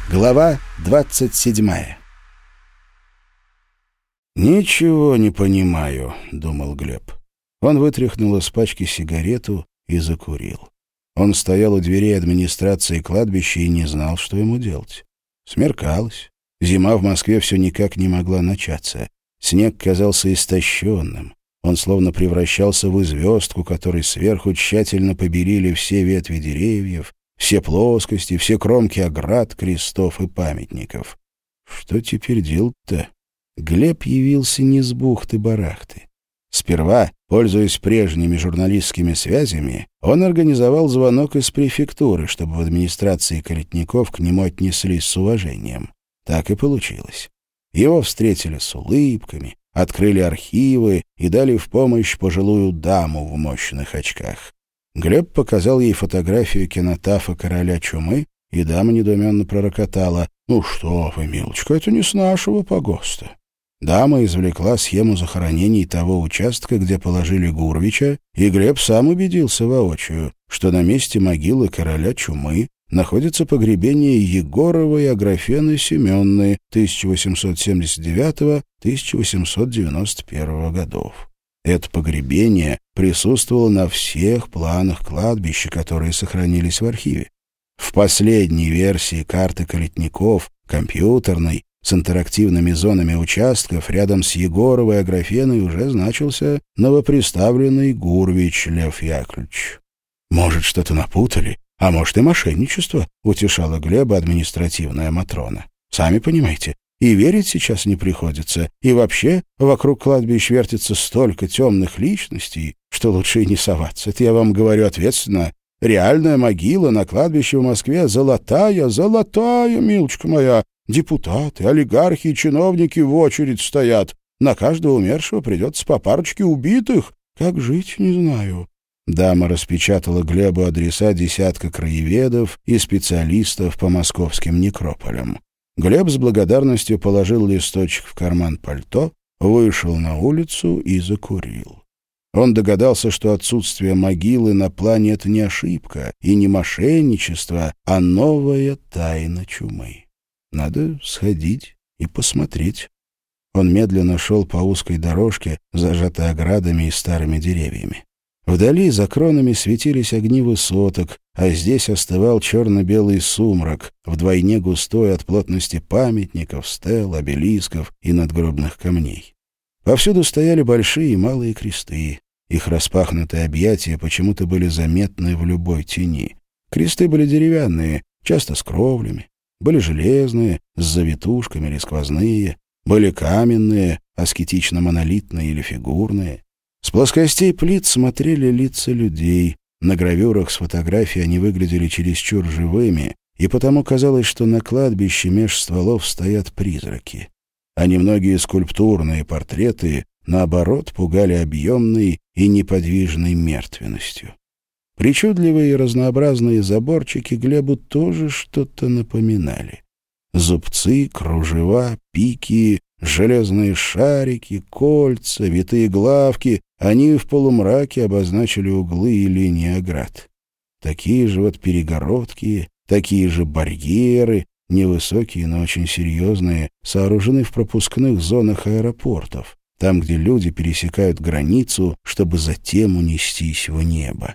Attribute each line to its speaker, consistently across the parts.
Speaker 1: Глава 27. «Ничего не понимаю», — думал Глеб. Он вытряхнул из пачки сигарету и закурил. Он стоял у дверей администрации кладбища и не знал, что ему делать. Смеркалось. Зима в Москве все никак не могла начаться. Снег казался истощенным. Он словно превращался в звездку, которой сверху тщательно побелили все ветви деревьев, все плоскости, все кромки оград, крестов и памятников. Что теперь делать-то? Глеб явился не с бухты-барахты. Сперва, пользуясь прежними журналистскими связями, он организовал звонок из префектуры, чтобы в администрации Калитников к нему отнеслись с уважением. Так и получилось. Его встретили с улыбками, открыли архивы и дали в помощь пожилую даму в мощных очках. Глеб показал ей фотографию кинотафа «Короля чумы», и дама недоуменно пророкотала: «Ну что вы, милочка, это не с нашего погоста». Дама извлекла схему захоронений того участка, где положили Гурвича, и Глеб сам убедился воочию, что на месте могилы короля чумы находится погребение Егоровой Аграфены Семенны 1879-1891 годов. Это погребение присутствовало на всех планах кладбища, которые сохранились в архиве. В последней версии карты Калитников, компьютерной, с интерактивными зонами участков, рядом с Егоровой Аграфеной уже значился новоприставленный Гурвич Лев Яковлевич. «Может, что-то напутали, а может и мошенничество», — утешала Глеба административная Матрона. «Сами понимаете, и верить сейчас не приходится, и вообще вокруг кладбищ вертится столько темных личностей, что лучше и не соваться. Это я вам говорю ответственно. Реальная могила на кладбище в Москве золотая, милочка моя. Депутаты, олигархи и чиновники в очередь стоят. На каждого умершего придется по парочке убитых. Как жить, не знаю». Дама распечатала Глебу адреса десятка краеведов и специалистов по московским некрополям. Глеб с благодарностью положил листочек в карман пальто, вышел на улицу и закурил. Он догадался, что отсутствие могилы на плане — это не ошибка и не мошенничество, а новая тайна чумы. Надо сходить и посмотреть. Он медленно шел по узкой дорожке, зажатой оградами и старыми деревьями. Вдали за кронами светились огни высоток, а здесь остывал черно-белый сумрак, вдвойне густой от плотности памятников, стел, обелисков и надгробных камней. Повсюду стояли большие и малые кресты. Их распахнутые объятия почему-то были заметны в любой тени. Кресты были деревянные, часто с кровлями, были железные, с завитушками или сквозные, были каменные, аскетично-монолитные или фигурные. С плоскостей плит смотрели лица людей. На гравюрах с фотографий они выглядели чересчур живыми, и потому казалось, что на кладбище меж стволов стоят призраки. А немногие скульптурные портреты, наоборот, пугали объемной и неподвижной мертвенностью. Причудливые и разнообразные заборчики Глебу тоже что-то напоминали. Зубцы, кружева, пики, железные шарики, кольца, витые главки — они в полумраке обозначили углы и линии оград. Такие же вот перегородки, такие же барьеры, невысокие, но очень серьезные, сооружены в пропускных зонах аэропортов, там, где люди пересекают границу, чтобы затем унестись в небо.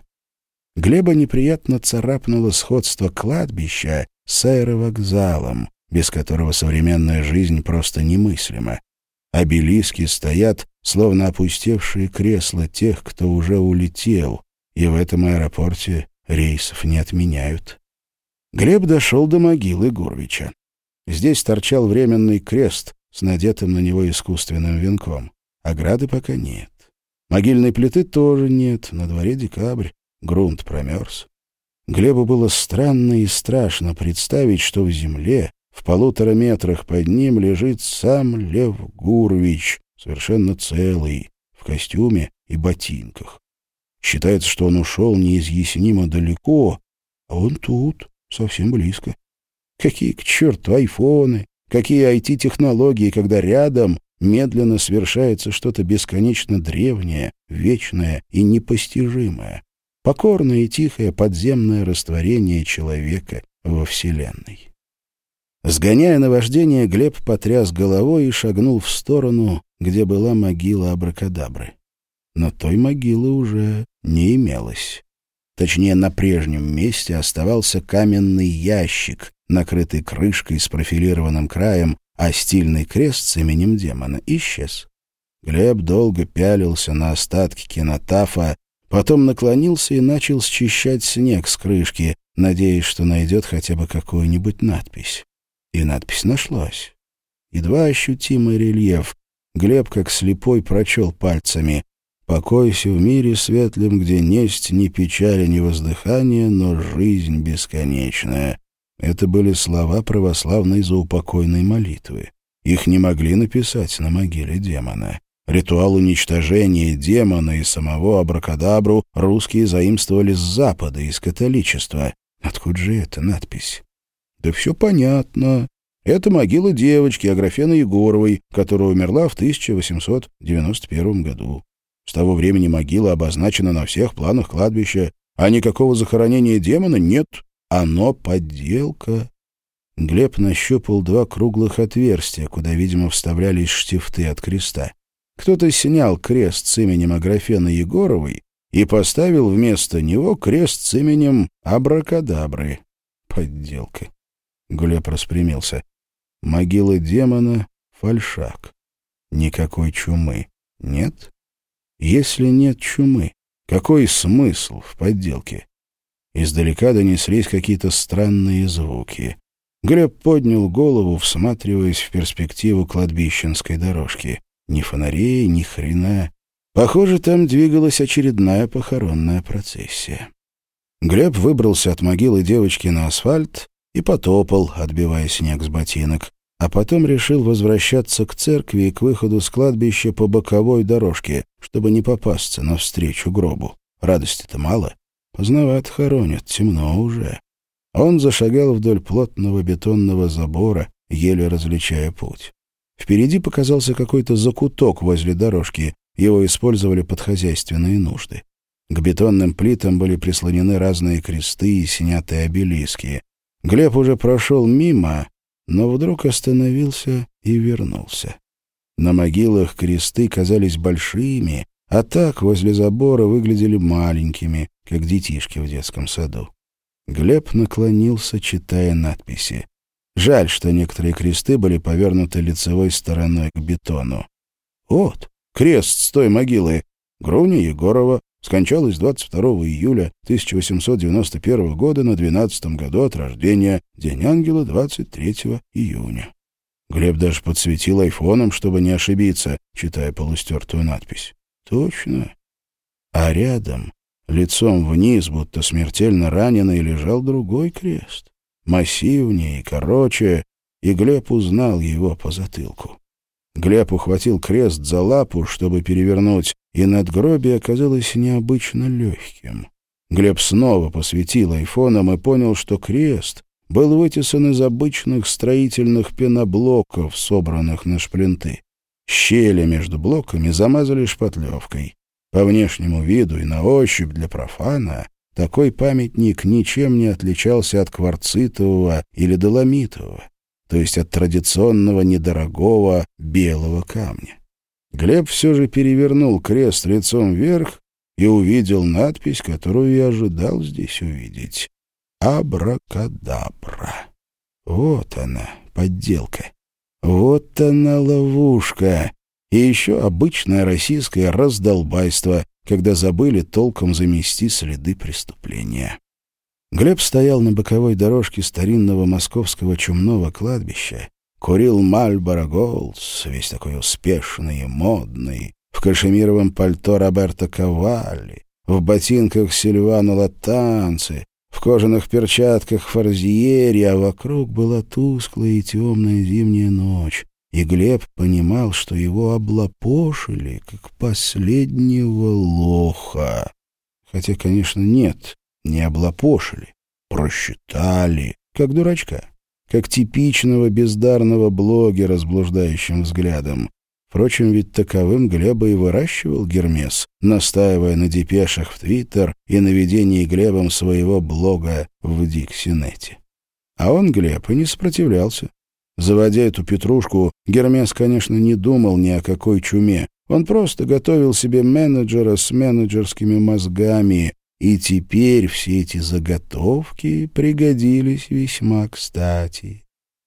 Speaker 1: Глеба неприятно царапнуло сходство кладбища с аэровокзалом, без которого современная жизнь просто немыслима. Обелиски стоят, словно опустевшие кресла тех, кто уже улетел, и в этом аэропорте рейсов не отменяют. Глеб дошел до могилы Гурвича. Здесь торчал временный крест с надетым на него искусственным венком. Ограды пока нет. Могильной плиты тоже нет, на дворе декабрь, грунт промерз. Глебу было странно и страшно представить, что в земле, в 1,5 метрах под ним, лежит сам Лев Гурвич, совершенно целый, в костюме и ботинках. Считается, что он ушел неизъяснимо далеко, а он тут, совсем близко. Какие к черту айфоны, какие IT-технологии, когда рядом медленно совершается что-то бесконечно древнее, вечное и непостижимое, покорное и тихое подземное растворение человека во Вселенной. Сгоняя наваждение, Глеб потряс головой и шагнул в сторону, где была могила абракадабры. Но той могилы уже не имелось. Точнее, на прежнем месте оставался каменный ящик, накрытый крышкой с профилированным краем, а стильный крест с именем демона исчез. Глеб долго пялился на остатки кинотафа, потом наклонился и начал счищать снег с крышки, надеясь, что найдет хотя бы какую-нибудь надпись. И надпись нашлась. Едва ощутимый рельеф. Глеб, как слепой, прочел пальцами: «Покойся в мире светлым, где несть ни печали, ни воздыхания, но жизнь бесконечная». Это были слова православной заупокойной молитвы. Их не могли написать на могиле демона. Ритуал уничтожения демона и самого абракадабру русские заимствовали с Запада, из католичества. Откуда же эта надпись? Да все понятно. Это могила девочки Аграфены Егоровой, которая умерла в 1891 году. С того времени могила обозначена на всех планах кладбища, а никакого захоронения демона нет. Оно подделка. Глеб нащупал 2 круглых отверстия, куда, видимо, вставлялись штифты от креста. Кто-то снял крест с именем Аграфены Егоровой и поставил вместо него крест с именем Абракадабры. Подделка. Глеб распрямился. Могила демона — фальшак. Никакой чумы. Нет? Если нет чумы, какой смысл в подделке? Издалека донеслись какие-то странные звуки. Глеб поднял голову, всматриваясь в перспективу кладбищенской дорожки. Ни фонарей, ни хрена. Похоже, там двигалась очередная похоронная процессия. Глеб выбрался от могилы девочки на асфальт и потопал, отбивая снег с ботинок, а потом решил возвращаться к церкви и к выходу с кладбища по боковой дорожке, чтобы не попасться навстречу гробу. Радости-то мало. Поздновато хоронят, темно уже. Он зашагал вдоль плотного бетонного забора, еле различая путь. Впереди показался какой-то закуток возле дорожки, его использовали под хозяйственные нужды. К бетонным плитам были прислонены разные кресты и снятые обелиски. Глеб уже прошел мимо, но вдруг остановился и вернулся. На могилах кресты казались большими, а так возле забора выглядели маленькими, как детишки в детском саду. Глеб наклонился, читая надписи. Жаль, что некоторые кресты были повернуты лицевой стороной к бетону. Вот, крест с той могилы. Груня Егорова скончалась 22 июля 1891 года на 12-м году от рождения, День ангела 23 июня. Глеб даже подсветил айфоном, чтобы не ошибиться, читая полустертую надпись. Точно. А рядом, лицом вниз, будто смертельно раненый, лежал другой крест. Массивнее и короче, и Глеб узнал его по затылку. Глеб ухватил крест за лапу, чтобы перевернуть, и надгробие оказалось необычно легким. Глеб снова посветил айфоном и понял, что крест был вытесан из обычных строительных пеноблоков, собранных на шплинты. Щели между блоками замазали шпатлевкой. По внешнему виду и на ощупь для профана такой памятник ничем не отличался от кварцитового или доломитового, то есть от традиционного недорогого белого камня. Глеб все же перевернул крест лицом вверх и увидел надпись, которую я ожидал здесь увидеть. «Абракадабра». Вот она, подделка. Вот она, ловушка. И еще обычное российское раздолбайство, когда забыли толком замести следы преступления. Глеб стоял на боковой дорожке старинного московского чумного кладбища, курил Marlboro Golds, весь такой успешный и модный, в кашемировом пальто Роберто Кавалли, в ботинках Сильвано Латанци, в кожаных перчатках Форзиери, а вокруг была тусклая и темная зимняя ночь. И Глеб понимал, что его облапошили, как последнего лоха. Хотя, конечно, нет, не облапошили, просчитали, как дурачка, как типичного бездарного блогера с блуждающим взглядом. Впрочем, ведь таковым Глеба и выращивал Гермес, настаивая на депешах в Твиттер и на ведении Глебом своего блога в Диксинете. А он, Глеб, и не сопротивлялся. Заводя эту петрушку, Гермес, конечно, не думал ни о какой чуме. Он просто готовил себе менеджера с менеджерскими мозгами, и теперь все эти заготовки пригодились весьма кстати.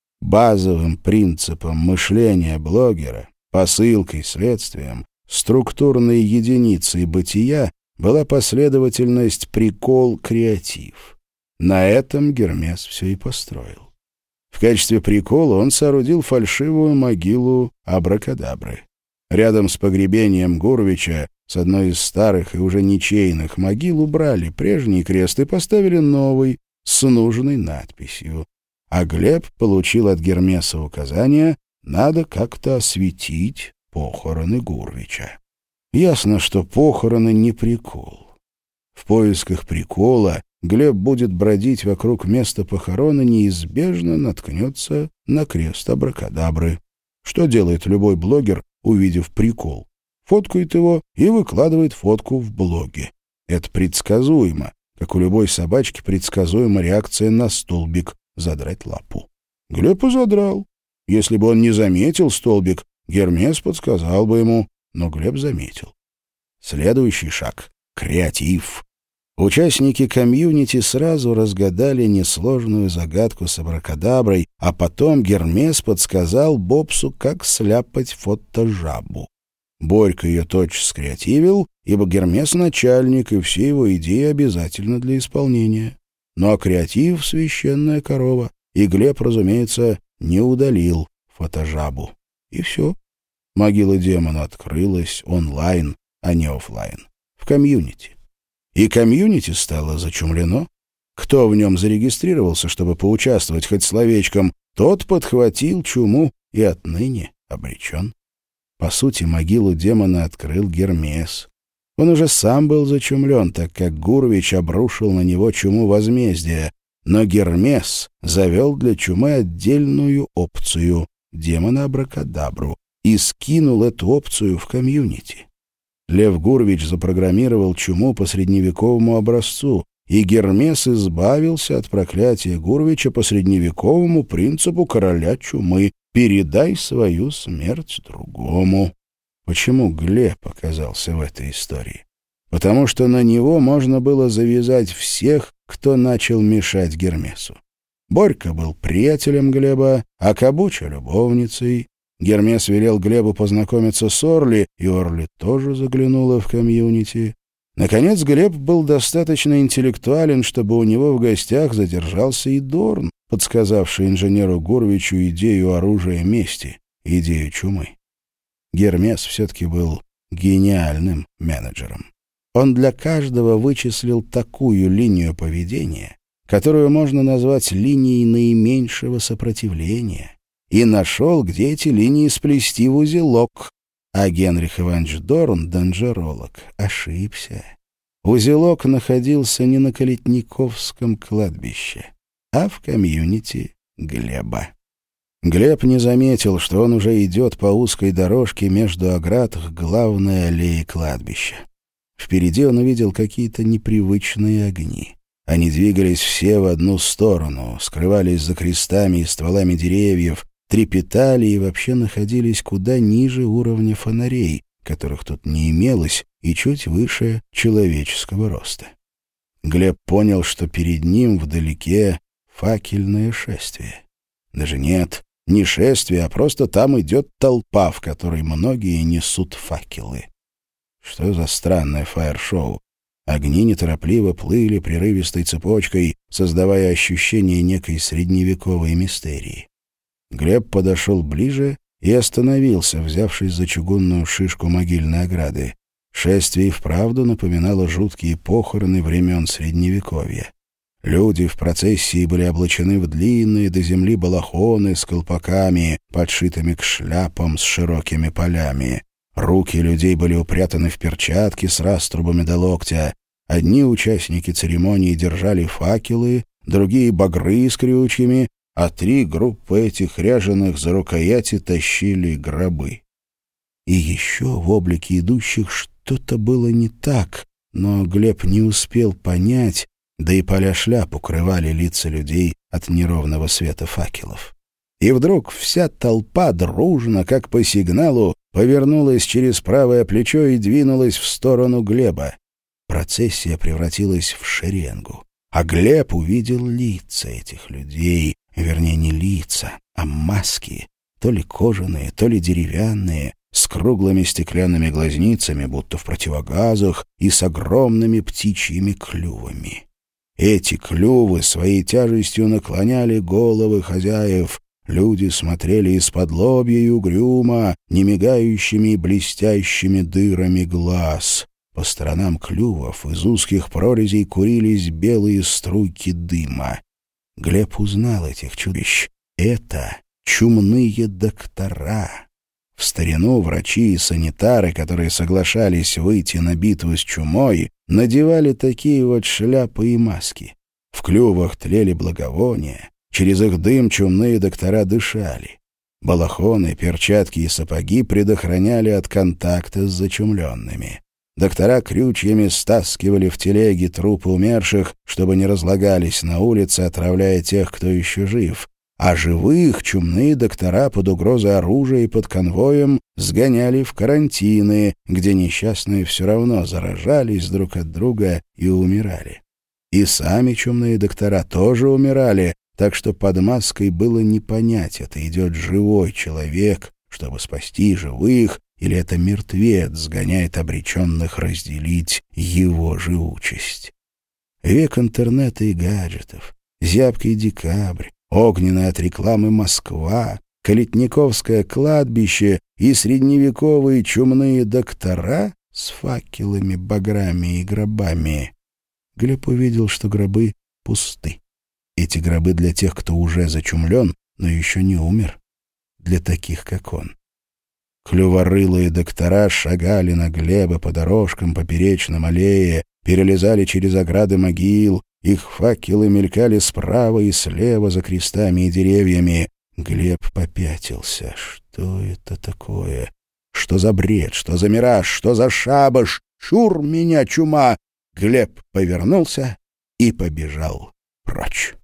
Speaker 1: Базовым принципом мышления блогера, посылкой, следствием, структурной единицей бытия была последовательность прикол-креатив. На этом Гермес все и построил. В качестве прикола он соорудил фальшивую могилу абракадабры. Рядом с погребением Гурвича с одной из старых и уже ничейных могил убрали прежний крест и поставили новый с нужной надписью. А Глеб получил от Гермеса указание: надо как-то осветить похороны Гурвича. Ясно, что похороны не прикол. В поисках прикола Глеб будет бродить вокруг места похорона и неизбежно наткнется на крест абракадабры. Что делает любой блогер, увидев прикол? Фоткает его и выкладывает фотку в блоге. Это предсказуемо, как у любой собачки предсказуема реакция на столбик задрать лапу. Глеб и задрал. Если бы он не заметил столбик, Гермес подсказал бы ему, но Глеб заметил. Следующий шаг — креатив. Участники комьюнити сразу разгадали несложную загадку с абракадаброй, а потом Гермес подсказал Бобсу, как сляпать фотожабу. Борька ее тотчас скреативил, ибо Гермес — начальник, и все его идеи обязательны для исполнения. Ну а креатив — священная корова, и Глеб, разумеется, не удалил фотожабу. И все. Могила демона открылась онлайн, а не офлайн, в комьюнити. И комьюнити стало зачумлено. Кто в нем зарегистрировался, чтобы поучаствовать хоть словечком, тот подхватил чуму и отныне обречен. По сути, могилу демона открыл Гермес. Он уже сам был зачумлен, так как Гурвич обрушил на него чуму возмездия, но Гермес завел для чумы отдельную опцию — демона-абракадабру, и скинул эту опцию в комьюнити. Лев Гурвич запрограммировал чуму по средневековому образцу, и Гермес избавился от проклятия Гурвича по средневековому принципу короля чумы: «Передай свою смерть другому». Почему Глеб оказался в этой истории? Потому что на него можно было завязать всех, кто начал мешать Гермесу. Борька был приятелем Глеба, а Кабуча — любовницей. Гермес велел Глебу познакомиться с Орли, и Орли тоже заглянула в комьюнити. Наконец, Глеб был достаточно интеллектуален, чтобы у него в гостях задержался и Дорн, подсказавший инженеру Гурвичу идею оружия мести, идею чумы. Гермес все-таки был гениальным менеджером. Он для каждого вычислил такую линию поведения, которую можно назвать линией наименьшего сопротивления, и нашел, где эти линии сплести в узелок. А Генрих Иванович Дорн, данжеролог, ошибся. Узелок находился не на Калитниковском кладбище, а в комьюнити Глеба. Глеб не заметил, что он уже идет по узкой дорожке между оград к главной аллее кладбища. Впереди он увидел какие-то непривычные огни. Они двигались все в одну сторону, скрывались за крестами и стволами деревьев, трепетали и вообще находились куда ниже уровня фонарей, которых тут не имелось, и чуть выше человеческого роста. Глеб понял, что перед ним вдалеке факельное шествие. Даже нет, не шествие, а просто там идет толпа, в которой многие несут факелы. Что за странное фаер-шоу? Огни неторопливо плыли прерывистой цепочкой, создавая ощущение некой средневековой мистерии. Глеб подошел ближе и остановился, взявшись за чугунную шишку могильной ограды. Шествие и вправду напоминало жуткие похороны времен Средневековья. Люди в процессии были облачены в длинные до земли балахоны с колпаками, подшитыми к шляпам с широкими полями. Руки людей были упрятаны в перчатки с раструбами до локтя. Одни участники церемонии держали факелы, другие — багры с крючьями, а 3 группы этих ряженых за рукояти тащили гробы. И еще в облике идущих что-то было не так, но Глеб не успел понять, да и поля шляп укрывали лица людей от неровного света факелов. И вдруг вся толпа дружно, как по сигналу, повернулась через правое плечо и двинулась в сторону Глеба. Процессия превратилась в шеренгу, а Глеб увидел лица этих людей, вернее, не лица, а маски, то ли кожаные, то ли деревянные, с круглыми стеклянными глазницами, будто в противогазах, и с огромными птичьими клювами. Эти клювы своей тяжестью наклоняли головы хозяев. Люди смотрели из-под лобья и угрюмо, немигающими и блестящими дырами глаз. По сторонам клювов из узких прорезей курились белые струйки дыма. Глеб узнал этих чудищ. Это чумные доктора. В старину врачи и санитары, которые соглашались выйти на битву с чумой, надевали такие вот шляпы и маски. В клювах тлели благовония, через их дым чумные доктора дышали. Балахоны, перчатки и сапоги предохраняли от контакта с зачумленными. Доктора крючьями стаскивали в телеги трупы умерших, чтобы не разлагались на улице, отравляя тех, кто еще жив. А живых чумные доктора под угрозой оружия и под конвоем сгоняли в карантины, где несчастные все равно заражались друг от друга и умирали. И сами чумные доктора тоже умирали, так что под маской было не понять, это идет живой человек, чтобы спасти живых, или это мертвец сгоняет обреченных разделить его же участь. Век интернета и гаджетов, зябкий декабрь, огненная от рекламы Москва, Калитниковское кладбище и средневековые чумные доктора с факелами, баграми и гробами. Глеб увидел, что гробы пусты. Эти гробы для тех, кто уже зачумлен, но еще не умер. Для таких, как он. Клюворылые доктора шагали на Глеба по дорожкам поперечным аллее, перелезали через ограды могил, их факелы мелькали справа и слева за крестами и деревьями. Глеб попятился. Что это такое? Что за бред? Что за мираж? Что за шабаш? Чур меня, чума! Глеб повернулся и побежал прочь.